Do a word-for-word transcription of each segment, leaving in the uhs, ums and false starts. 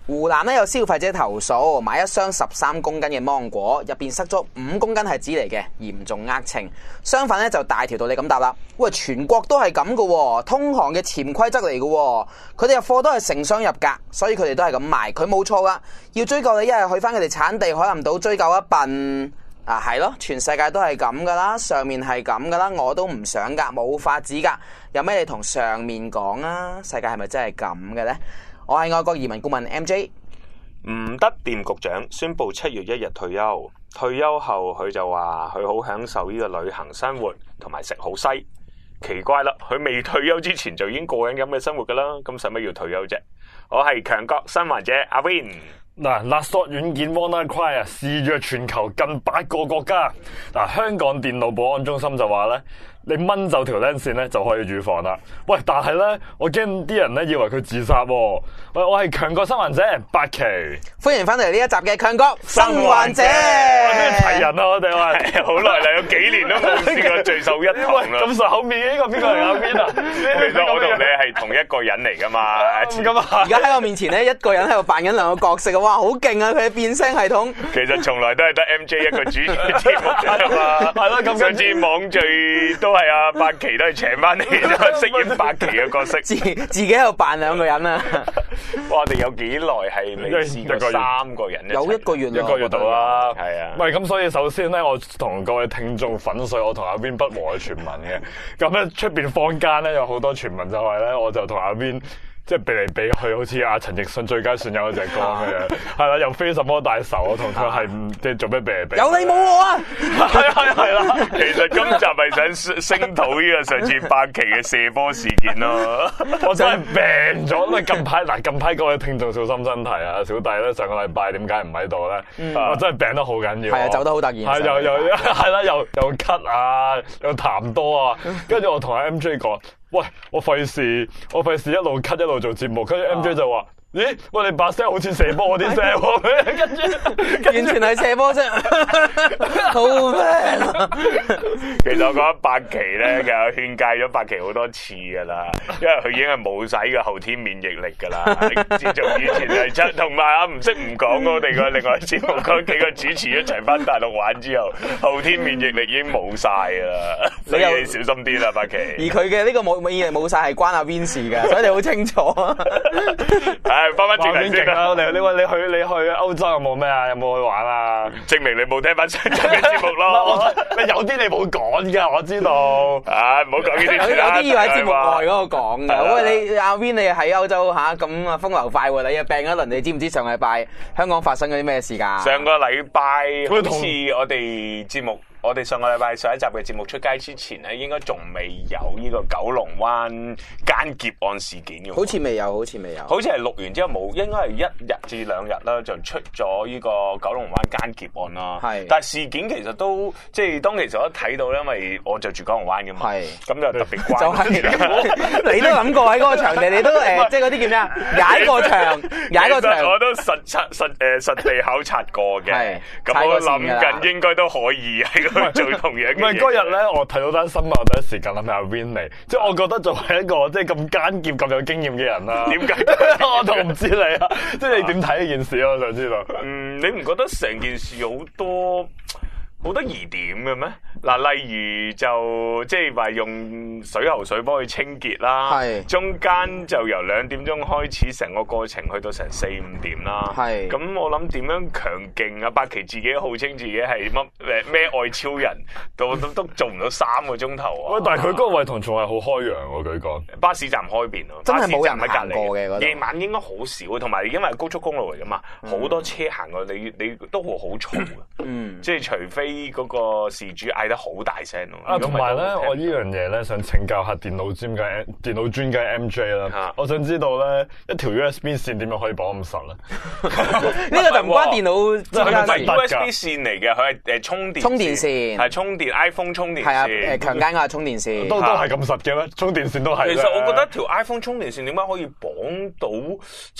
湖南咧有消費者投訴，買一箱十三公斤嘅芒果，入邊塞咗五公斤係紙嚟嘅，嚴重呃秤。相反咧就大條道理咁答啦，喂，全國都係咁噶，通行嘅潛規則嚟噶，佢哋入貨都係成箱入格，所以佢哋都係咁賣，佢冇錯噶。要追究你，一係去翻佢哋產地海南島追究一笨。啊，係咯，全世界都係咁噶啦，上面係咁噶啦，我都唔想噶，冇法子噶，有咩你同上面講啊？世界係咪真係咁嘅呢？我係外國移民顧問 M J。 吳德店局長宣布七月一日退休，退休後佢就話佢好享受呢個旅行生活同埋食好西。奇怪啦，佢未退休之前就已經過緊咁嘅生活噶啦，咁使乜要退休啫？我係強國新患者阿 Win。 嗱，勒索軟件 WannaCry 啊，肆虐全球近八個國家。嗱，香港電腦保安中心就話咧，你掹走條 link 線咧就可以預防啦。喂，但係咧，我驚啲人咧以為佢自殺喎。喂，我係強國新患者八期， 歡迎翻嚟呢一集嘅強國新患者。 咩齊人啊？我哋話好耐啦，有幾年都冇試過聚首一堂啦。 咁熟口面嘅呢個邊個嚟啊？邊啊？ 其實我同你係同一個人嚟噶嘛。 咁啊！ 而家喺我面前咧，一個人喺度扮緊兩個角色啊！哇，好勁啊！佢嘅變聲系統。 其實從來都係得 M J 一個主持節目啫嘛。係咯，咁上次網聚都係阿八期都係請翻嚟，飾演八期嘅角色。 自自己喺度扮兩個人啊！ 哇！我哋有幾耐係未試過三個人一齊？ 有一個月， 一個月到啦。 係啊。 唔係咁，所以首先咧，我同各位聽眾粉碎我同阿 Win 不和嘅傳聞嘅。咁咧出邊坊間咧有好多傳聞就係咧，我就同阿 Win。即係避嚟避去，好似阿陳奕迅最佳損友嗰隻歌咁樣，係啦，又非什麼大仇，我同佢係即係做咩避嚟避？ 有你冇我啊！ 係係係啦， 其實今集係想聲討呢個上次八期嘅射波事件咯。 我真係病咗，因為近排嗱近排各位聽眾小心身體啊！小弟咧上個禮拜點解唔喺度咧？嗯、我真係病得好緊要。 係啊，走得好突然。 係又又係啦，又又咳啊，又痰多啊，跟住我同阿 M J 講。喂，我費事，我費事一路咳一路做節目，跟住 M J 就話：咦，喂，你把聲好似射波嗰啲聲喎，跟住完全係射波聲，好咩？ 其實我覺得八期咧，其實我勸誡咗八期好多次噶啦，因為佢已經係冇晒呢個後天免疫力噶啦。自從以前係出，同埋啊唔識唔講我哋個另外節目嗰幾個主持一齊翻大陸玩之後，後天免疫力已經冇晒噶啦，所以你小心啲啦，八期。 而佢嘅呢個冇免疫力冇晒係關阿 Win 事嘅，所以你好清楚。 唉，翻翻正題先啦。 你你話你去你去歐洲有冇咩啊？有冇去玩啊？ 證明你冇聽翻上集嘅節目咯。 有啲你冇講噶，我知道。 啊，唔好講呢啲有啲要喺節目外嗰度講嘅。喂，你阿 Win 你喺歐洲吓咁啊風流快喎，你啊病一輪，你知唔知上禮拜香港發生咗啲咩事㗎？ 上個禮拜好似我哋節目。我哋上個禮拜上一集嘅節目出街之前咧，應該仲未有呢個九龍灣奸劫案事件嘅。 好似未有，好似未有。 好似係錄完之後冇，應該係一日至兩日啦，就出咗呢個九龍灣奸劫案啦。係。但係事件其實都即係當其時我睇到，因為我就住九龍灣嘅嘛。係。咁就特別關。就係。你都諗過喺嗰個場地，你都誒，即係嗰啲叫咩啊？踩過場，踩過場。 我都實實實誒實地考察過嘅。係。咁我諗緊應該都可以喺。做同樣嘅嘢。唔係嗰日咧，我睇到單新聞，我第一時間諗起阿 Win 嚟，即係我覺得作為一個即係咁奸劫、咁有經驗嘅人啦。點解？我都唔知你啊！即係你點睇呢件事啊？我想知道。 嗯，你唔覺得成件事好多好多疑點嘅咩？嗱，例如就即係話用水喉水幫佢清潔啦，係中間就由兩點鐘開始，成個過程去到成四五點啦，係咁我諗點樣強勁啊？八期自己號稱自己係乜誒咩愛超人，都都都做唔到三個鐘頭啊！ 喂，但係佢嗰個位同仲係好開揚喎，佢講巴士站開邊咯， 真係冇人喺隔離嘅， 夜晚應該好少，同埋因為高速公路嚟噶嘛，好、嗯、多車行過，你你都會好嘈嘅，嗯，即係除非嗰個事主嗌得好大聲咯。 啊，同埋咧，我呢樣嘢咧想請教下電腦專家、電腦專家 M J 啦。啊、我想知道咧，一條 U S B 線點樣可以綁咁實咧？ 呢個就唔關電腦專家事。 佢唔係 U S B 線嚟嘅，佢係誒充電。充電線係充電 iPhone 充電線。係啊，誒強姦嘅充電線。 都都係咁實嘅咩？充電線都係。 其實我覺得條 iPhone 充電線點解可以綁到即係？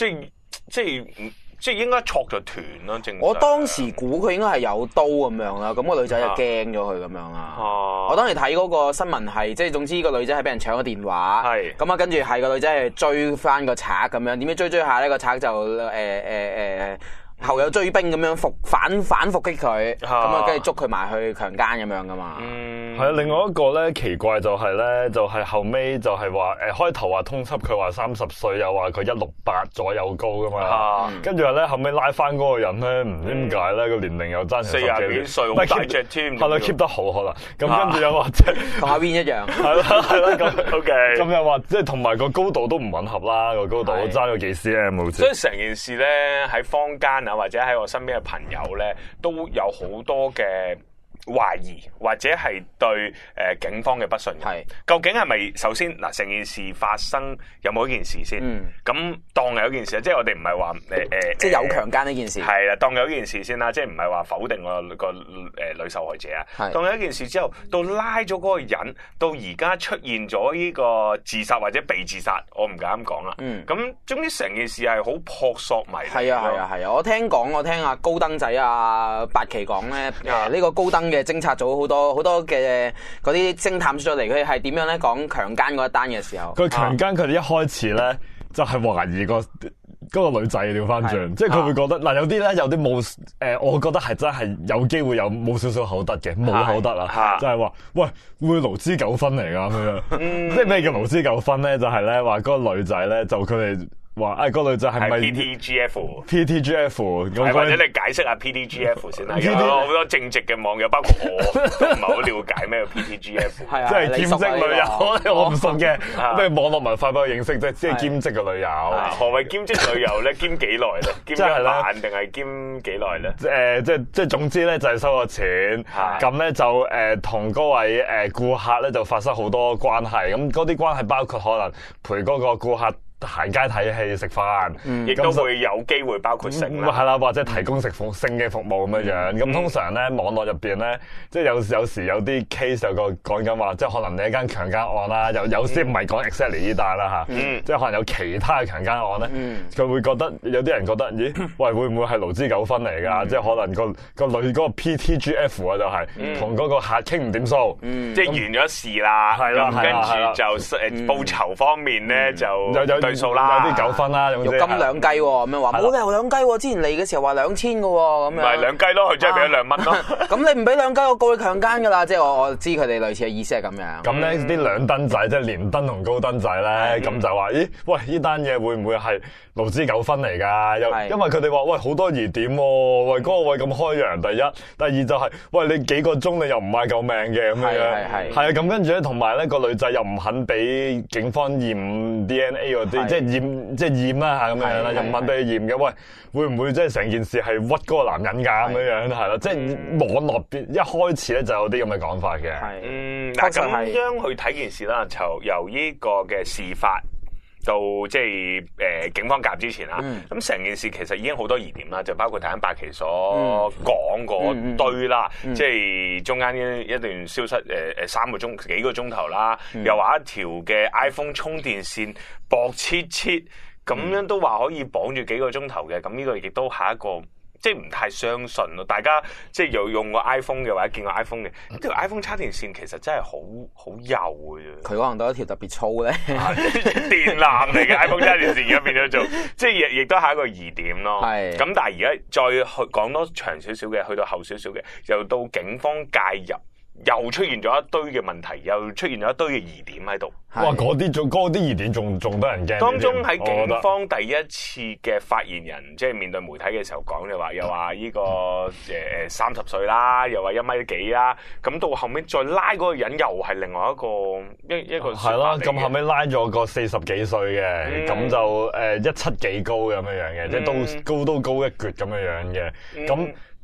即係即係應該挫咗斷咯。正常我當時估佢應該係有刀咁樣啦，咁、個女仔就驚咗佢咁樣啦。啊、我當時睇嗰個新聞係，即係總之個女仔係俾人搶咗電話，咁啊跟住係個女仔係追翻個賊咁樣，點知追追下呢個賊就誒誒誒。呃呃呃後有追兵咁樣伏反反伏擊佢，咁啊跟住捉佢埋去強姦咁樣噶嘛。嗯， 係啊。另外一個咧奇怪就係咧，就係、是、後尾就係話誒開頭話通緝佢話三十歲，又話佢一六八左右高噶嘛。跟住咧後尾拉翻嗰個人咧，唔知點解咧個年齡又爭成十幾歲，好大隻添。 係啦 keep 得好可能。咁跟住又話即係同阿 Win 一樣。 係啦係啦咁 OK。咁又話即係同埋個高度都唔吻合啦，個高度爭咗幾 cm 好似。 所以成件事咧喺坊間啊，或者喺我身邊嘅朋友咧，都有好多嘅懷疑，或者係對誒警方嘅不信任。係究竟係咪首先嗱，成件事發生有冇一件事先？咁、嗯、當有一件事，即係我哋唔係話誒誒， 即係有強姦呢件事。係啦，當有一件事先啦，即係唔係話否定個個誒女受害者啊。係當有一件事之後，到拉咗嗰個人，到而家出現咗呢個自殺或者被自殺，我唔敢咁講啦。嗯。咁總之成件事係好撲朔迷離。係啊係啊係啊！我聽講，我聽阿高登仔啊八旗講咧，誒呢個高登嘅偵察組好多好多嘅嗰啲偵探出咗嚟，佢係點樣咧講強姦嗰一單嘅時候？ 佢強姦佢哋一開始咧就係懷疑個嗰個女仔調翻轉，即係佢會覺得嗱、啊、有啲咧有啲冇誒，我覺得係真係有機會有冇少少口德嘅，冇口德啊，就係話喂會勞資糾紛嚟㗎咁樣，嗯、即係咩叫勞資糾紛咧？就係咧話嗰個女仔咧就佢哋。話誒個女仔係咪 P T G F？P T G F， 或者你解釋下 P T G F 先啦。有好多正直嘅網友，包括我都唔係好了解咩 P T G F， 即係兼職旅遊。我唔熟嘅，咩網絡文化俾我認識啫，即係兼職嘅旅遊。 何謂兼職旅遊咧？兼幾耐咧？兼一晚定係兼幾耐咧？ 誒，即係即係總之咧，就係收咗錢，咁咧就誒同嗰位誒顧客咧就發生好多關係。咁嗰啲關係包括可能陪嗰個顧客行街睇戲食飯， 亦、嗯、都會有機會包括性啦， 係啦，或者提供食服性嘅服務咁樣樣。咁、嗯、通常咧網絡入邊咧，即係有有時有啲 case 有個講緊話，即係可能你一間強姦案啦，有有啲唔係講 exactly 呢單啦嚇，嗯、即係可能有其他嘅強姦案咧，佢、嗯、會覺得有啲人覺得，咦，喂會唔會係勞資糾紛嚟㗎？嗯、即係可能個個女嗰個 P T G F 啊，就係同嗰個客傾唔掂數， 嗯、即係完咗事啦，係啦，跟住就誒報酬方面咧就有有。數啦， 有啲糾紛啦， 肉金兩雞喎，咁樣話冇理由兩雞喎，之前嚟嘅時候話兩千嘅喎，咁樣。 唔係兩雞咯，佢真係俾咗兩蚊咯。 咁你唔俾兩雞，我告你強姦㗎啦，即係我我知佢哋類似嘅意思係咁樣。 咁咧啲兩燈仔，即係連登同高登仔咧，咁就話：咦，喂，呢單嘢會唔會係勞資糾紛嚟㗎？又因為佢哋話：喂，好多疑點喎，喂，嗰個位咁開揚，第一，第二就係：喂，你幾個鐘你又唔買救命嘅咁樣。係係係啊，咁跟住咧，同埋咧個女仔又唔肯俾警方驗 D N A 嗰啲。即係驗，即係驗啦嚇咁樣啦，又唔肯俾佢驗嘅。喂，會唔會即係成件事係屈嗰個男人㗎咁樣樣係咯？即係網絡邊一開始咧就有啲咁嘅講法嘅。係， 嗯，嗱咁樣去睇件事啦，就由呢個嘅事發到即係誒警方介入之前啦。咁成、嗯、件事其實已經好多疑點啦，就包括頭先八旗所講嗰堆啦，嗯嗯嗯、即係中間一段消失誒誒三個鐘幾個鐘頭啦，嗯、又話一條嘅 iPhone 充電線薄切切咁樣都話可以綁住幾個鐘頭嘅，咁呢個亦都係一個。即係唔太相信咯，大家即係有用過 iPhone 嘅或者見過 iPhone 嘅，呢條 iPhone 插電線其實真係好好幼嘅啫。佢可能都一條特別粗咧，電纜嚟嘅 iPhone 插電線而家變咗做，即係亦亦都係一個疑點咯。係咁，但係而家再去講多長少少嘅，去到後少少嘅，又到警方介入。又出現咗一堆嘅問題，又出現咗一堆嘅疑點喺度。 哇！嗰啲仲嗰啲疑點仲仲得人驚。 當中喺警方第一次嘅發言人，即係面對媒體嘅時候講嘅話，又話呢個誒三十歲啦，又話一米幾啦。咁到後尾再拉嗰個人，又係另外一個一一個。係啦，咁後尾拉咗個四十幾歲嘅，咁、嗯、就誒一七幾高咁樣樣嘅，即係都高都高一橛咁樣樣嘅。咁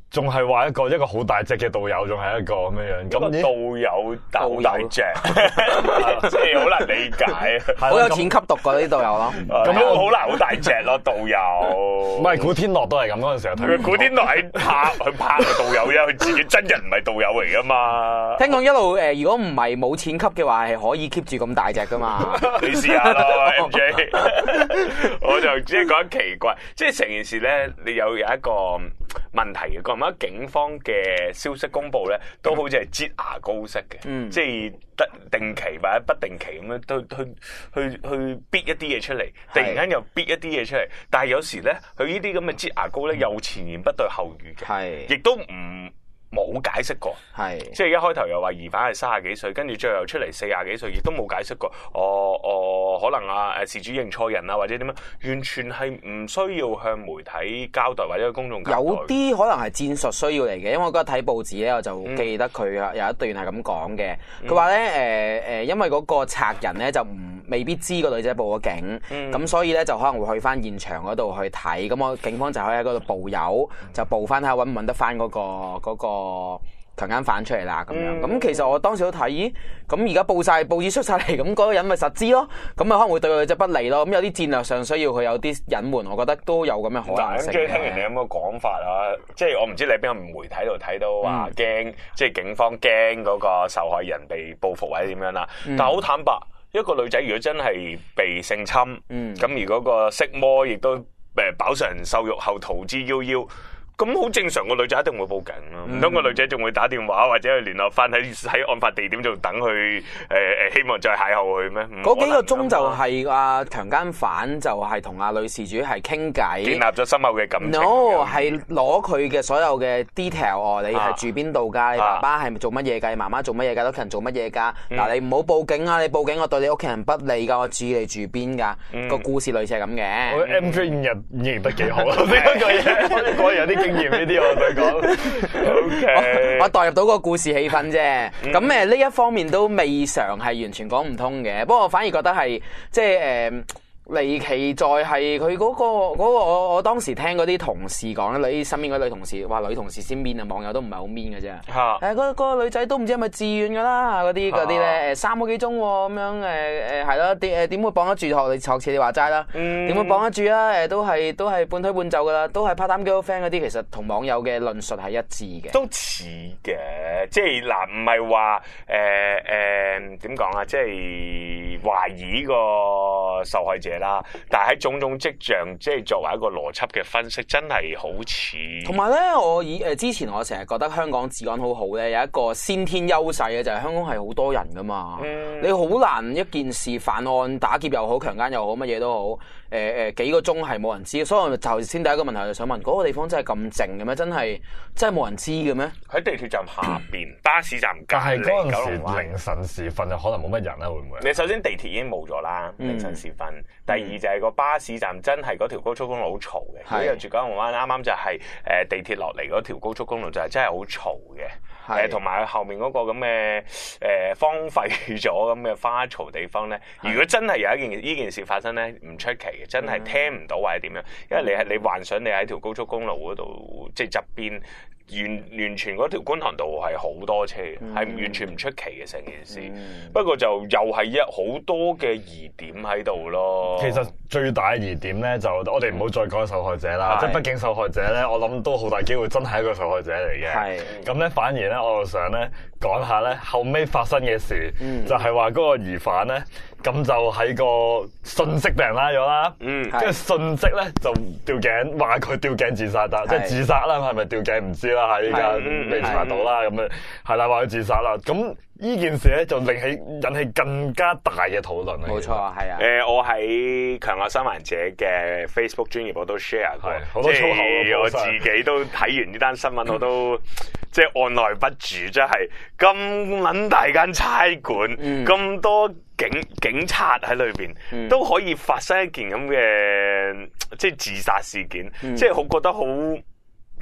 仲係話一個一個好大隻嘅導遊，仲係一個咁樣樣。 咁導遊好大隻，即係好難理解。 好有錢吸毒嗰啲導遊咯。 咁樣好難好大隻咯，導遊。 唔係古天樂都係咁嗰陣時候睇。 古天樂喺拍佢拍嘅導遊啫，佢自己真人唔係導遊嚟噶嘛。 聽講一路誒，如果唔係冇錢吸嘅話，係可以 keep 住咁大隻噶嘛。 你試下咯 ，M J。我就只係覺得奇怪，即係成件事咧，你有有一個問題嘅，咁啊警方嘅消息公佈咧，都好似係擠牙膏式嘅，嗯、即係得定期或者不定期咁樣，都去去去逼一啲嘢出嚟，突然間又逼一啲嘢出嚟，但係有時咧，佢呢啲咁嘅擠牙膏咧，又前言不對後語嘅，亦都唔。冇解釋過，係即係一開頭又話疑犯係三十幾歲，跟住最後出嚟四十幾歲，亦都冇解釋過。哦哦，可能啊誒事主認錯人啊，或者點樣，完全係唔需要向媒體交代或者公眾交代。有啲可能係戰術需要嚟嘅，因為我嗰日睇報紙咧，我就記得佢有一段係咁講嘅。佢話咧誒誒，因為嗰個賊人咧就唔未必知個女仔報咗警，咁、嗯、所以咧就可能會去翻現場嗰度去睇。咁我警方就可以喺嗰度報油，就報翻睇下揾唔揾得翻嗰個嗰個。嗰個個強姦犯出嚟啦，咁樣咁、嗯、其實我當時都睇，咦，咁而家報晒報紙出晒嚟，咁、那、嗰個人咪實知咯，咁啊可能會對佢就不利咯。咁有啲戰略上需要佢有啲隱瞞，我覺得都有咁嘅可能性。 咁聽完你咁嘅講法啊，即係我唔知你喺邊個媒體度睇到話驚，即係警方驚嗰個受害人被報復或者點樣啦。嗯、但係好坦白，一個女仔如果真係被性侵，咁、嗯、而嗰個色魔亦都誒飽嘗瘦肉後逃之夭夭。咁好正常，個女仔一定會報警咯。唔通個女仔仲會打電話或者去聯絡翻喺喺案發地點度等佢誒誒，希望再邂逅佢咩？ 嗰幾個鐘就係阿強姦犯就係同阿女事主係傾偈， 建立咗深厚嘅感情。 No， 係攞佢嘅所有嘅 detail 哦，你係住邊度㗎？你爸爸係做乜嘢㗎？你媽媽做乜嘢㗎？屋企人做乜嘢㗎？嗱，你唔好報警啊！你報警我對你屋企人不利㗎，我知你住邊㗎。個故事類似係咁嘅。 我 M J 演繹得幾好啊！呢個嘢果然有啲經驗呢啲我對講，OK， 我代入到個故事氣氛啫。咁誒呢一方面都未嘗係完全講唔通嘅。不過我反而覺得係即係誒。呃離奇在係佢嗰個嗰個我我當時聽嗰啲同事講咧，你身邊嗰女同事話女同事先 mean 啊，網友都唔係好 mean 嘅啫。嚇！誒嗰嗰個女仔都唔知係咪自願㗎啦，嗰啲嗰啲咧誒三個幾鐘咁樣誒誒係咯，點誒點會綁得住？學你學似你話齋啦，點會綁得住啊？誒都係都係半推半就㗎啦，都係 part time girlfriend 嗰啲，其實同網友嘅論述係一致嘅。 都似嘅，即係嗱，唔係話誒誒點講啊？即係懷疑個受害者。啦，但係喺種種跡象，即係作為一個邏輯嘅分析，真係好似。 同埋咧，我以誒之前我成日覺得香港治安好好咧，有一個先天優勢嘅就係香港係好多人噶嘛，嗯、你好難一件事犯案打劫又好，強姦又好，乜嘢都好，誒、呃、誒幾個鐘係冇人知，所以我就先第一個問題就想問，嗰、那個地方真係咁靜嘅咩？真係真係冇人知嘅咩？ 喺地鐵站下邊，巴士站隔離， 嗰陣時凌晨時分就可能冇乜人啦，會唔會？ 你首先地鐵已經冇咗啦，凌晨時分。嗯第二就係個巴士站真係嗰條高速公路好嘈嘅，咁由住九龍灣啱啱就係誒地鐵落嚟嗰條高速公路就係真係好嘈嘅，誒同埋後面嗰個咁嘅誒荒廢咗咁嘅花槽地方咧，如果真係有一件呢件事發生咧，唔出奇嘅，真係聽唔到或者點樣，因為你係你幻想你喺條高速公路嗰度即係側邊。完完全嗰條觀塘道係好多車嘅，係、嗯、完全唔出奇嘅成件事。嗯、不過就又係一好多嘅疑點喺度咯。 其實最大疑點咧，就我哋唔好再講受害者啦。即係、嗯、畢竟受害者咧，我諗都好大機會真係一個受害者嚟嘅。係咁咧，反而咧，我就想咧講下咧後尾發生嘅事，嗯、就係話嗰個疑犯咧，咁就喺個信息俾人拉咗啦。嗯，跟住信息咧就吊頸，話佢吊頸自殺，但即係自殺啦，係咪吊頸唔知。啦，喺依家未查到啦，咁樣係啦，話佢自殺啦。咁呢件事咧就令起引起更加大嘅討論。 冇錯，係啊。 誒，我喺強惡生還者嘅 Facebook 專頁我都 share 過， 好多粗口。 我自己都睇完呢單新聞，我都即係按捺不住，真係咁撚大間差館，咁、嗯、多警警察喺裏邊，嗯、都可以發生一件咁嘅即係自殺事件，嗯、即係我覺得好。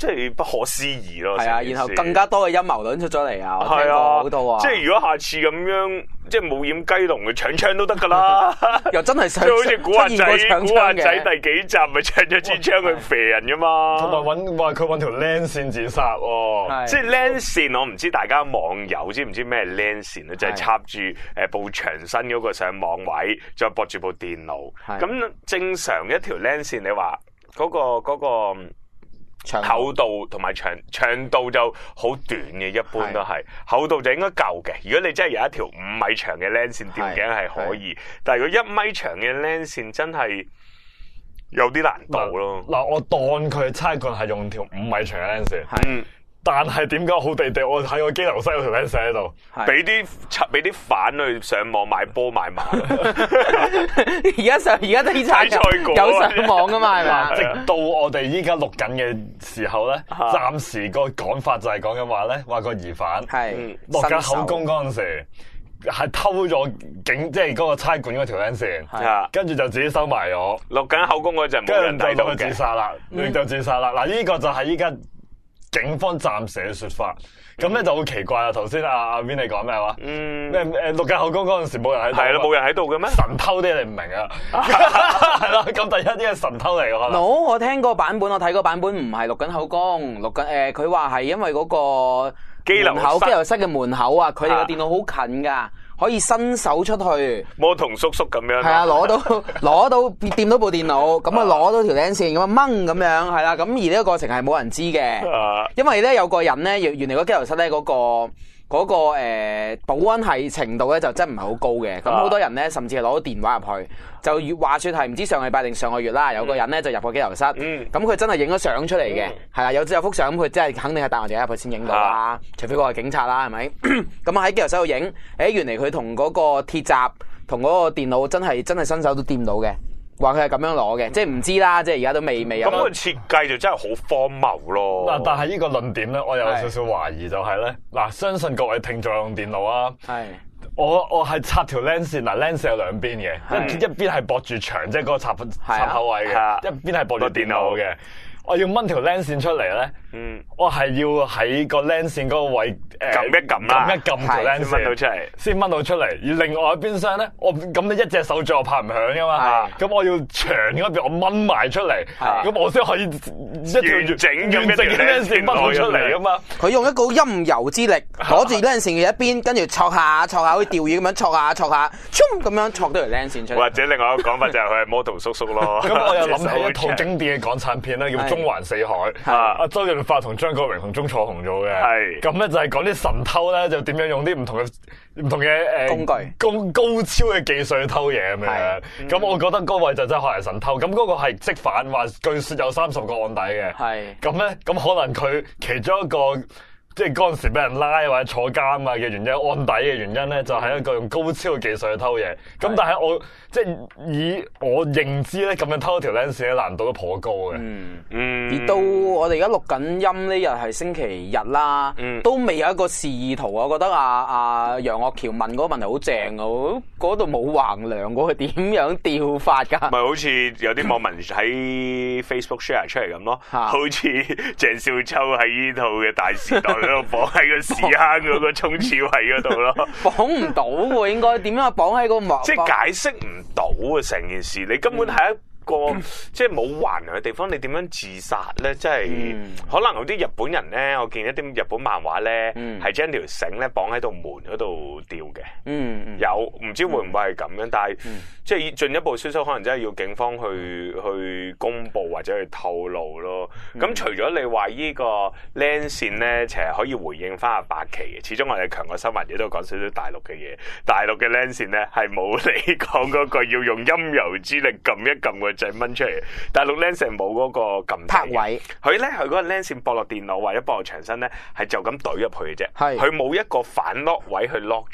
即係不可思議咯。 係啊，然後更加多嘅陰謀論出咗嚟啊！我聽過好多啊。 即係如果下次咁樣，即係冇掩雞籠嘅搶槍都得㗎啦。 又真係想即係好似古惑仔， 古惑仔第幾集咪搶咗支槍去射人㗎嘛？ 同埋揾話佢揾條靚線自殺喎。 即係靚線，我唔知大家網友知唔知咩靚線咧？就係插住誒部牆身嗰個上網位，再駁住部電腦。咁正常一條靚線，你話嗰個嗰個厚度同埋長長度就好短嘅，一般都係厚度就應該夠嘅。如果你真係有一條五米長嘅靚線吊頸係可以，但係如果一米長嘅靚線真係有啲難度咯。嗱，我當佢差棍係用條五米長嘅靚線，嗯。但係點解好地地我喺個機樓西有條 lens 喺度，俾啲俾啲反去上網買波買馬。 而家上而家啲差有上網噶嘛，係咪？ 直到我哋依家錄緊嘅時候咧，暫時個講法就係講緊話咧，話個疑犯係落緊口供嗰陣時，係偷咗警即係嗰個差館嗰條 lens 線，跟住就自己收埋咗。落緊口供嗰陣冇人睇到嘅，自殺啦，就自殺啦。嗱，呢個就係依家警方暫時嘅說法，咁咧就好奇怪啊！頭先阿阿 Vin 你講咩話？嗯，咩誒錄緊口供嗰陣時冇人喺度，係啦，冇人喺度嘅咩？神偷啲你唔明啊？係咯，咁第一啲係神偷嚟嘅可能。 no， 我聽個版本，我睇個版本唔係錄緊口供，錄緊誒，佢話係因為嗰個機樓口機樓室嘅門口啊，佢哋個電腦好近㗎。可以伸手出去，魔童叔叔咁樣。係啊，攞到攞到掂到部電腦，咁啊攞到條領線咁啊掹咁樣，係啦。咁而呢個過程係冇人知嘅，因為咧有個人咧，原來個機樓室咧嗰個。嗰、那個、呃、保安係程度咧就真唔係好高嘅，咁好多人咧甚至係攞到電話入去，就越話説係唔知上個禮拜定上個月啦，有個人咧就入個機樓室，咁佢真係影咗相出嚟嘅，係啦，有有幅相，咁佢真係肯定係帶我哋入去先影到啦，除非嗰個係警察啦，係咪？咁喺機樓室度影，誒原嚟佢同嗰個鐵閘同嗰個電腦真係真係伸手都掂到嘅。話佢係咁樣攞嘅，即係唔知啦，即係而家都未未有。咁個設計就真係好荒謬咯。嗱，但係呢個論點咧，我有少少懷疑就係咧，嗱，相信各位聽眾用電腦啊，係我我係插條 lens 線，嗱 lens 有兩邊嘅，一一邊係駁住牆，即係嗰個插插口位嘅，一邊係駁住電腦嘅。我要掹條 lens 線出嚟咧，嗯，我係要喺個 lens 線嗰個位誒撳一撳啦，撳一撳條 lens 線先掹到出嚟，先掹到出嚟。而另外一邊廂咧，我咁你一隻手掌我拍唔響噶嘛，咁我要長嗰邊我掹埋出嚟，咁我先可以一條完整完整嘅 lens 線掹到出嚟噶嘛。佢用一個陰柔之力，攞住 lens 線嘅一邊，跟住戳下戳下，好似釣魚咁樣戳下戳下，咁樣戳到條 lens 線出嚟。或者另外一個講法就係佢係魔童叔叔咯。咁我又諗起一套經典嘅港產片啦，叫《中環四海》，阿周潤發同張國榮同鐘楚紅做嘅，係咁咧就係講啲神偷咧就點樣用啲唔同嘅唔同嘅誒工具高高超嘅技術去偷嘢咁樣。咁、嗯、我覺得嗰位就真係可能神偷。咁嗰個係即反話，據說有三十個案底嘅。係咁咧，咁可能佢其中一個。即係嗰陣時俾人拉或者坐監啊嘅原因，案底嘅原因咧，就係一個用高超嘅技術去偷嘢。咁、嗯、但係我即係以我認知咧，咁樣偷一條 lens 嘅難度都頗高嘅。嗯嗯。而到我哋而家錄緊音呢日係星期日啦，嗯、都未有一個示意圖。我覺得阿阿楊岳橋問嗰個問題好正啊！嗰度冇橫梁，嗰個點樣吊法㗎？咪好似有啲網民喺 Facebook share 出嚟咁咯，好似鄭少秋喺呢套嘅大時代。喺度綁喺個屎坑嗰個沖廁位嗰度咯，綁唔到喎，應該點樣綁喺個幕？即係解釋唔到啊！成件事你根本係一個、嗯、即係冇橫梁嘅地方，你點樣自殺咧？即係、嗯、可能有啲日本人咧，我見一啲日本漫畫咧，係將條繩咧綁喺度門嗰度吊嘅。嗯，有唔知會唔會係咁樣？嗯、但係、嗯、即係進一步消息，可能真係要警方去去公佈或者去透露咯。咁、嗯、除咗你話呢個 lens 線咧，其實可以回應翻阿白旗嘅。始終我哋強國新聞亦都講少少大陸嘅嘢。大陸嘅 lens 線咧係冇你講嗰個要用陰柔之力撳一撳個掣掹出嚟。大陸 lens 線冇嗰個撳拍位，佢咧佢嗰個 lens 線駁落電腦或者駁落牆身咧，係就咁懟入去嘅啫。係佢冇一個反 lock 位去 lock 住嘅。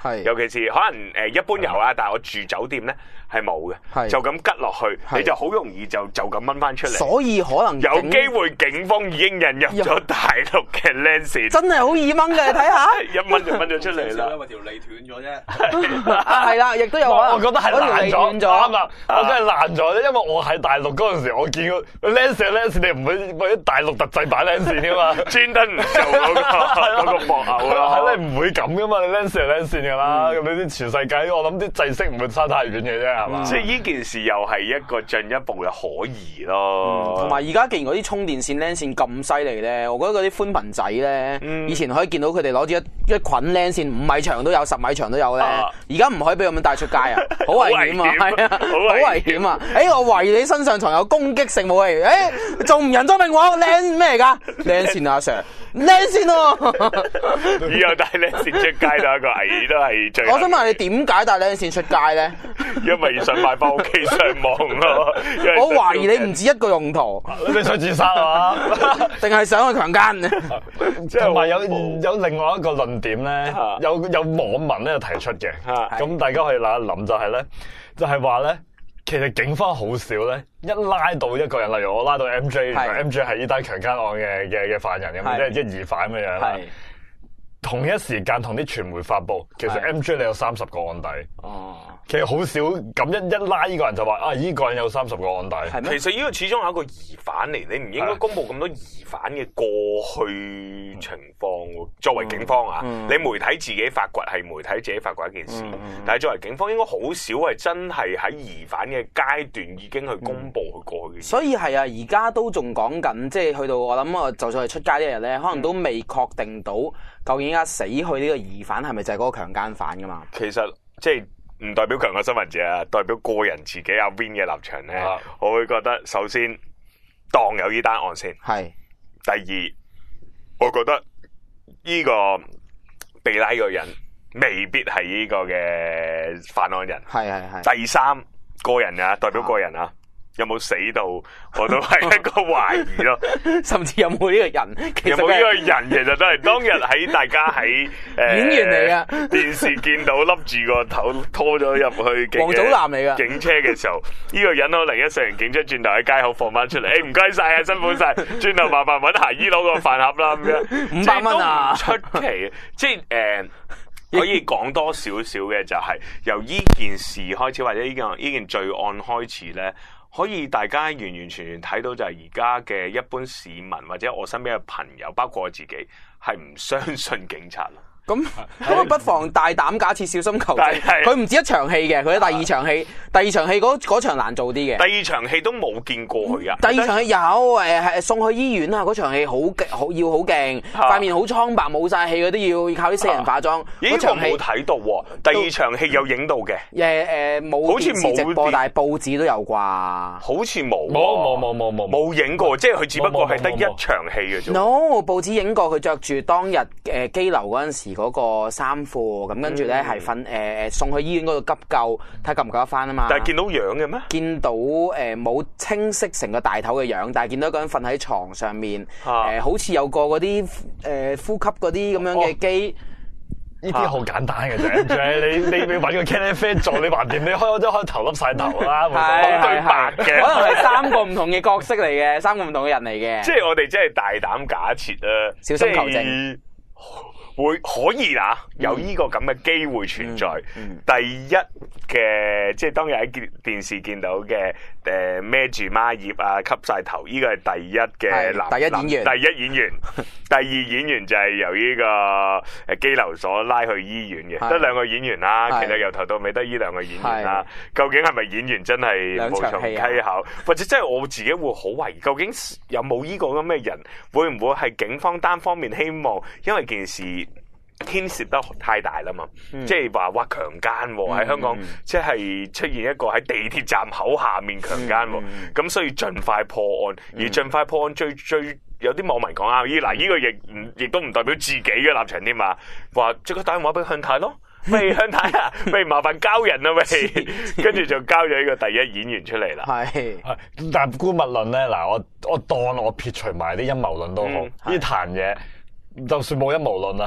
係， 尤其是可能誒一般有啊，但係我住酒店咧係冇嘅，就咁吉落去，你就好容易就就咁掹翻出嚟。 所以可能有機會警方已經引入咗大陸嘅 lens， 真係好易掹嘅，你睇下， 一掹就掹咗出嚟啦。 因為條脷斷咗啫。 啊，係啦，亦都有可能。 我覺得係爛咗，啱啦。我真係爛咗咧，因為我喺大陸嗰陣時，我見過 lens lens，你唔會為咗大陸特製擺 lens 噶嘛， 專登唔做嗰個嗰個幕後咯。 係你唔會咁噶嘛，你 lens lens 噶啦。咁你啲全世界，我諗啲制式唔會差太遠嘅啫，係嘛？ 即係呢件事又係一個進一步嘅可疑咯。 同埋而家既然嗰啲充電線 lens 線咁犀利咧，我覺得嗰啲寬頻仔咧，以前可以見到佢哋攞住一一捆 lens 線，五米長都有，十米長都有咧。而家唔可以俾咁樣帶出街啊，好危險啊，係啊，好危險啊！誒，我懷疑你身上藏有攻擊性武器，誒，仲唔人贓並獲 lens 咩嚟㗎 ？lens 線啊 Sir，lens 線喎， 以後帶 lens 線出街都係一個危，都係最。 我想問你點解帶 lens 線出街咧？ 因為想買翻屋企上網咯。 我懷疑你唔止一個用途， 你想自殺啊？ 定係想去強姦？ 即係話有有另外一個論點咧，有有網民咧提出嘅，咁大家可以諗一諗就係咧，就係話咧，其實警方好少咧，一拉到一個人，例如我拉到 M J，M J 係呢單強姦案嘅嘅嘅犯人咁，即係即係疑犯咁樣啦。同一時間同啲傳媒發布，其實 M J 你有三十個案底。哦，其實好少咁一一拉呢個人就話啊，呢個人有三十個案底。 係咩？其實呢個始終係一個疑犯嚟，你唔應該公布咁多疑犯嘅過去情況。作為警方啊，嗯、你媒體自己發掘係媒體自己發掘一件事，嗯、但係作為警方應該好少係真係喺疑犯嘅階段已經去公布佢過去嘅。 所以係啊，而家都仲講緊，即係去到我諗啊，就算係出街呢日咧，可能都未確定到究竟而家死去呢個疑犯係咪就係嗰個強姦犯噶嘛？ 其實即係唔代表強嘅新聞者啊，代表個人自己阿 Win 嘅立場咧，啊、我會覺得首先當有呢單案先，係是第二，我覺得呢個被拉個人未必係呢個嘅犯案人，係係係。第三，個人啊，代表個人啊。啊有冇死到，我都係一個懷疑咯。 甚至有冇呢個人？ 有冇呢個人？其實都係當日喺大家喺誒演員嚟噶。 電視見到笠住個頭拖咗入去王祖藍嚟噶警車嘅時候，呢、這個人可能一上完警車，轉頭喺街口放翻出嚟。誒唔該晒啊，辛苦晒。轉頭麻煩揾霞姨攞個飯盒啦咁樣。五百蚊啊！出奇，即係誒。呃可以講多少少嘅就係由呢件事開始，或者呢件呢件罪案開始咧，可以大家完完全全睇到就係而家嘅一般市民或者我身邊嘅朋友，包括我自己，係唔相信警察咯。咁咁啊，不妨大膽假設，小心求證。佢唔止一場戲嘅，佢喺第二場戲，第二場戲嗰嗰場難做啲嘅。 第二場戲都冇見過佢噶。 第二場戲有誒，係送去醫院啊！嗰場戲好勁，好要好勁，塊面好蒼白，冇晒氣嗰啲要靠啲死人化妝。 咦？我冇睇到喎。第二場戲有影到嘅。誒誒，冇，好似冇直播，但係報紙都有啩。好似冇，冇冇冇冇冇冇影過，即係佢只不過係得一場戲嘅啫。 No， 報紙影過佢着住當日誒羈留嗰陣時嗰個衫褲，咁跟住咧係瞓誒送去醫院嗰度急救，睇救唔救得翻啊嘛。 但係見到樣嘅咩？ 見到誒冇、呃、清晰成個大頭嘅樣，但係見到一個人瞓喺床上面，誒、啊呃、好似有個嗰啲誒呼吸嗰啲咁樣嘅機。 呢啲好簡單嘅啫，就係你你你揾個 Candy Fan 做，你橫掂你開都開頭笠晒頭啦，冇對對白嘅。 可能係三個唔同嘅角色嚟嘅，三個唔同嘅人嚟嘅。 即係我哋真係大膽假設啊， 小心求證。 會可以啦，有呢個咁嘅機會存在。嗯嗯、第一嘅，即係當日喺電視見到嘅，誒孭住孖葉啊，吸晒頭，呢、這個係第一嘅男， 第一演員， 第一演員，第二演員就係由呢個誒羈留所拉去醫院嘅，得兩個演員啦。其實由頭到尾得呢兩個演員啦。究竟係咪演員真係無從稽考，或者真係我自己會好懷疑，究竟有冇呢個咁嘅人？會唔會係警方單方面希望，因為件事牽涉得太大啦嘛，嗯、即係話哇強姦喺香港，嗯、即係出現一個喺地鐵站口下面強姦，咁、嗯、所以盡快破案，嗯、而盡快破案最最有啲網民講啊，咦嗱呢個亦唔亦都唔代表自己嘅立場添嘛，話即刻打電話俾向太咯，喂向太啊，喂麻煩交人啊喂，跟住就交咗呢個第一演員出嚟啦。係， 但姑勿論咧，嗱我我當我撇除埋啲陰謀論都好，呢壇嘢就算冇陰謀論啊。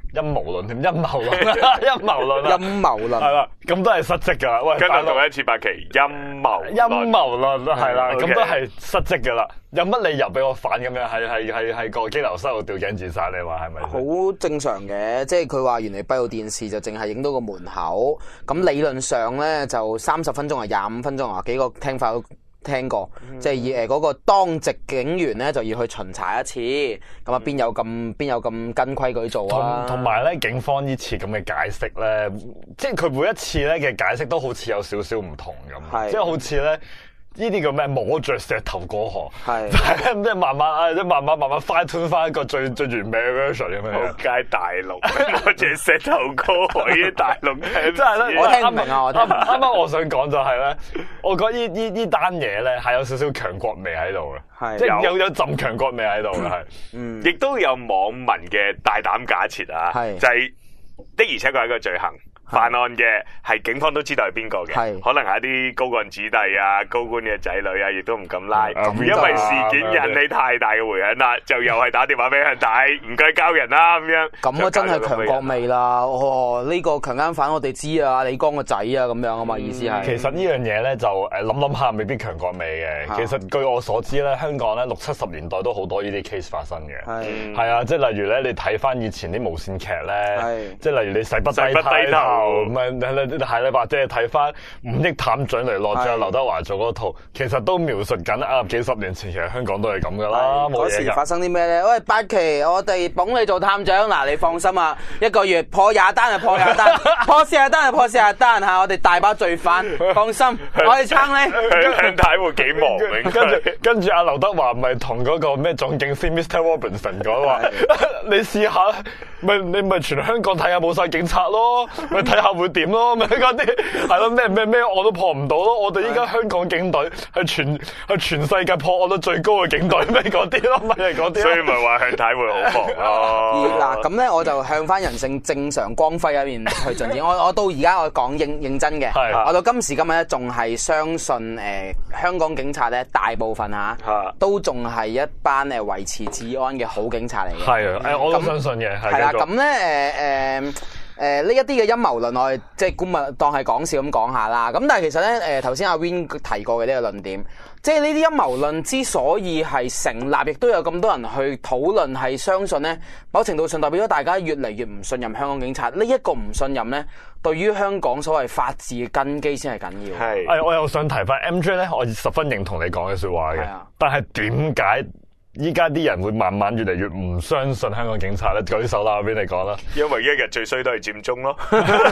陰謀論添，陰謀論，陰謀論， 陰謀論係啦，咁都係失職噶。喂， 跟住讀一次八期陰謀陰謀論係啦，咁 Okay 都係失職噶啦。有乜理由俾我反咁樣？係係係係個機樓收到吊頸自殺，你話係咪？ 好正常嘅，即係佢話原嚟閉路電視就淨係影到個門口，咁理論上咧就三十分鐘啊，廿五分鐘啊，幾個聽法都聽過，嗯、即係誒嗰個當值警員咧就要去巡查一次，咁啊邊有咁邊有咁跟規矩做啊？ 同埋咧，警方呢次咁嘅解釋咧，即係佢每一次咧嘅解釋都好似有少少唔同咁，即係好似咧。呢啲叫咩？摸着石頭過河，係即係慢慢啊，即係慢慢慢慢 fine tune 翻一個最最完美嘅 version 咁樣。 仆街大陸摸着石頭過河啲大陸， 真係咧， 我聽唔明啊！我聽啱啱我想講就係咧，我覺得呢呢呢單嘢咧係有少少強國味喺度嘅，即係有有浸強國味喺度嘅，係，嗯， 亦都有網民嘅大膽假設啊，係就係的而且確係一個罪行。犯案嘅係警方都知道係邊個嘅，可能係一啲高幹子弟啊、高官嘅仔女啊，亦都唔敢拉，因為事件引起太大嘅回響啦，就又係打電話俾向大，唔該交人啦咁樣。 咁啊真係強國味啦！哦，呢個強姦犯我哋知啊，李剛個仔啊咁樣啊嘛，意思係。 其實呢樣嘢咧就誒諗諗下，未必強國味嘅。其實據我所知咧，香港咧六七十年代都好多呢啲 case 發生嘅。係係啊，即係例如咧，你睇翻以前啲無線劇咧，即係例如你誓不低頭。唔係係啦，係啦，或者係睇翻五億探長雷洛，仲有劉德華做嗰套，其實都描述緊啊幾十年前其實香港都係咁噶啦，冇嘢㗎。嗰時發生啲咩咧？喂，八期我哋捧你做探長，嗱你放心啊，一個月破廿單就破廿單，破四十單就破四十單嚇，我哋大把罪犯，放心，我哋撐你。 向太會幾忙嘅， 跟住跟住阿劉德華咪同嗰個咩總警司 Mister Robinson 講話，你試下，咪你咪全香港睇下冇晒警察咯，咪睇下會點咯，咪嗰啲係咯，咩咩咩我都破唔到咯，我哋依家香港警隊係全係全世界破案率最高嘅警隊，咩嗰啲咯，咪係嗰啲。 所以咪話向太會好忙咯。 嗱咁咧，我就向翻人性正常光輝一面去進展。我我到而家我講認認真嘅，我到今時今日咧仲係相信誒、呃、香港警察咧大部分嚇都仲係一班誒維持治安嘅好警察嚟嘅。 係啊，誒我都相信嘅。 係啦，咁咧誒誒。誒呢一啲嘅陰謀論，我哋即係姑勿當係講笑咁講下啦。咁但係其實咧，誒頭先阿 Win 提過嘅呢個論點，即係呢啲陰謀論之所以係成立，亦都有咁多人去討論，係相信咧，某程度上代表咗大家越嚟越唔信任香港警察。呢、這、一個唔信任咧，對於香港所謂法治嘅根基先係緊要。 係，誒我又想提翻 M J 咧，我十分認同你講嘅説話嘅。啊、但係點解依家啲人會慢慢越嚟越唔相信香港警察咧？舉手啦，我俾你講啦。 因為一日最衰都係佔中咯。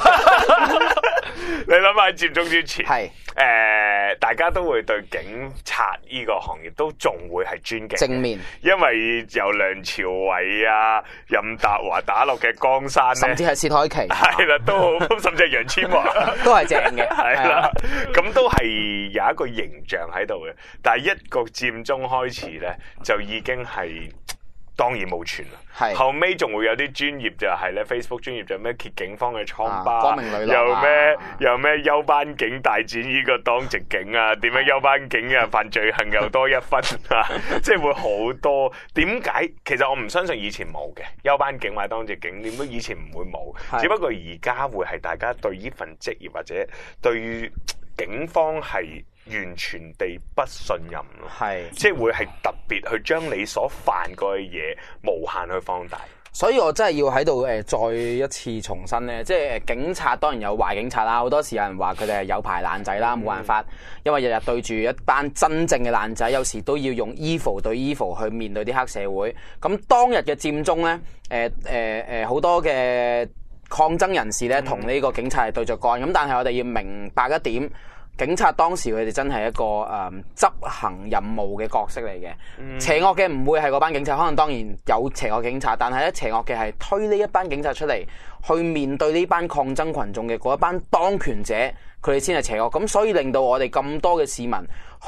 你諗下佔中之前，係誒、呃，大家都會對警察呢個行業都仲會係尊敬正面，因為由梁朝偉啊、任達華打落嘅江山咧， 甚至係薛凱琪， 係啦，都好，甚至係楊千嬅， 都係正嘅， 係啦，咁都係有一個形象喺度嘅。但係一個佔中開始咧，就已經係當然冇傳啦。係後尾仲會有啲專業就係咧 Facebook 專業就咩揭警方嘅瘡疤，光明磊落，又咩又咩休班警大戰呢個當值警啊？點樣休班警啊？犯罪行又多一分啊？即係會好多。點解？其實我唔相信以前冇嘅休班警或者當值警，點解以前唔會冇？只不過而家會係大家對呢份職業或者對於警方係完全地不信任咯，係即係會係特別去將你所犯過嘅嘢無限去放大。 所以我真係要喺度誒再一次重申咧，即係警察當然有壞警察啦，好多時有人話佢哋係有牌爛仔啦，冇辦法，因為日日對住一班真正嘅爛仔，有時都要用 evil 對 evil 去面對啲黑社會。咁當日嘅佔中咧，誒誒誒好多嘅抗爭人士咧，同呢個警察係對着幹。咁但係我哋要明白一點。警察當時佢哋真係一個誒、嗯、執行任務嘅角色嚟嘅，嗯、邪惡嘅唔會係嗰班警察，可能當然有邪惡警察，但係咧邪惡嘅係推呢一班警察出嚟去面對呢班抗爭群眾嘅嗰一班當權者，佢哋先係邪惡。咁所以令到我哋咁多嘅市民去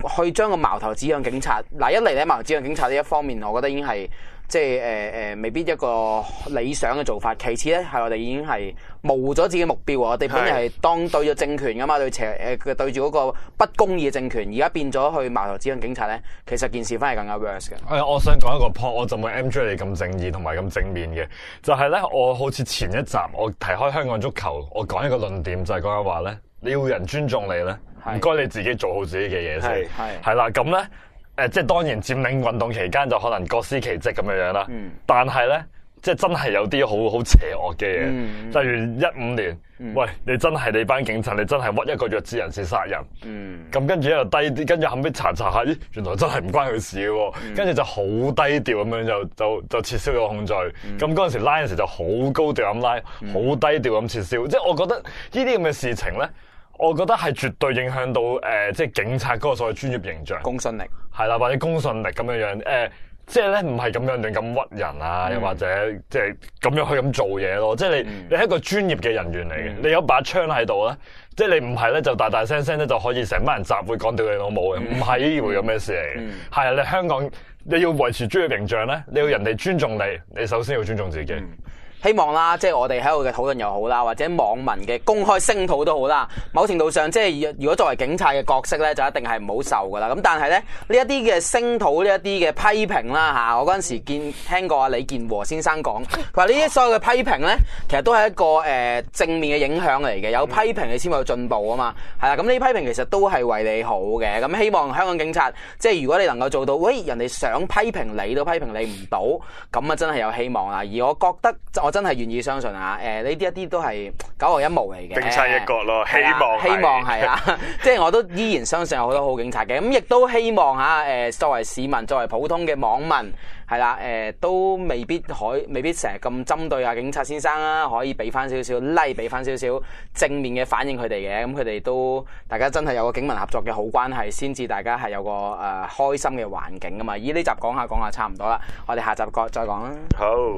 去將個矛頭指向警察。嗱，一嚟咧矛頭指向警察呢一方面，我覺得已經係即係誒誒，未必一個理想嘅做法。其次咧，係我哋已經係模糊咗自己嘅目標。我哋本來係當對住政權噶嘛，對邪誒對住嗰個不公義嘅政權，而家變咗去矛頭指向警察咧，其實件事反而更加 worse 嘅。 誒，我想講一個 point，我就冇 M J 你咁正義同埋咁正面嘅，就係咧，我好似前一集我提開香港足球，我講一個論點就係講緊話咧，你要人尊重你咧，唔該你自己做好自己嘅嘢先，係係啦，咁咧。誒，即係當然佔領運動期間就可能各司其職咁樣樣啦，嗯、但係咧，即係真係有啲好好邪惡嘅嘢，嗯、例如一五年，嗯、喂，你真係你班警察，你真係屈一個弱智人士殺人，咁、嗯、跟住又低啲，跟住後尾查查下，咦，原來真係唔關佢事嘅，嗯、跟住就好低調咁樣就就就撤銷咗控罪，咁嗰陣時拉嗰陣時就好高調咁拉，好、嗯、低調咁撤銷，即係我覺得呢啲咁嘅事情咧。我覺得係絕對影響到誒、呃，即係警察嗰個所謂專業形象、 公信力， 係啦，或者公信力咁樣樣誒、呃，即係咧唔係咁樣亂咁屈人啊，嗯、又或者即係咁樣去咁做嘢咯。即係你、嗯、你係一個專業嘅人員嚟嘅，嗯、你有把槍喺度咧，即係你唔係咧就大大聲聲咧就可以成班人集會講掉你老母嘅，唔係呢回咁嘅事嚟嘅。係啊、嗯，你香港你要維持專業形象咧，你要人哋尊重你，你首先要尊重自己。嗯希望啦，即係我哋喺度嘅討論又好啦，或者網民嘅公開聲討都好啦。某程度上，即係如果作為警察嘅角色咧，就一定係唔好受噶啦。咁但係咧，呢一啲嘅聲討，呢一啲嘅批評啦嚇，我嗰陣時見聽過阿李健和先生講，佢話呢啲所有嘅批評咧，其實都係一個誒、呃、正面嘅影響嚟嘅。有批評你先會有進步啊嘛。係啦，咁呢啲批評其實都係為你好嘅。咁希望香港警察，即係如果你能夠做到，喂，人哋想批評你都批評你唔到，咁啊真係有希望啦。而我覺得我真係願意相信啊！誒，呢啲一啲都係九牛一毛嚟嘅， 冰山一角咯。希望， 希望係啊！即係我都依然相信有好多好警察嘅。咁亦都希望嚇誒，作為市民，作為普通嘅網民，係啦誒，都未必可，未必成日咁針對啊警察先生啦，可以俾翻少少 like，俾翻少少正面嘅反應佢哋嘅。咁佢哋都大家真係有個警民合作嘅好關係，先至大家係有個誒開心嘅環境㗎嘛。依呢集講下講下差唔多啦，我哋下集再講啦。 好。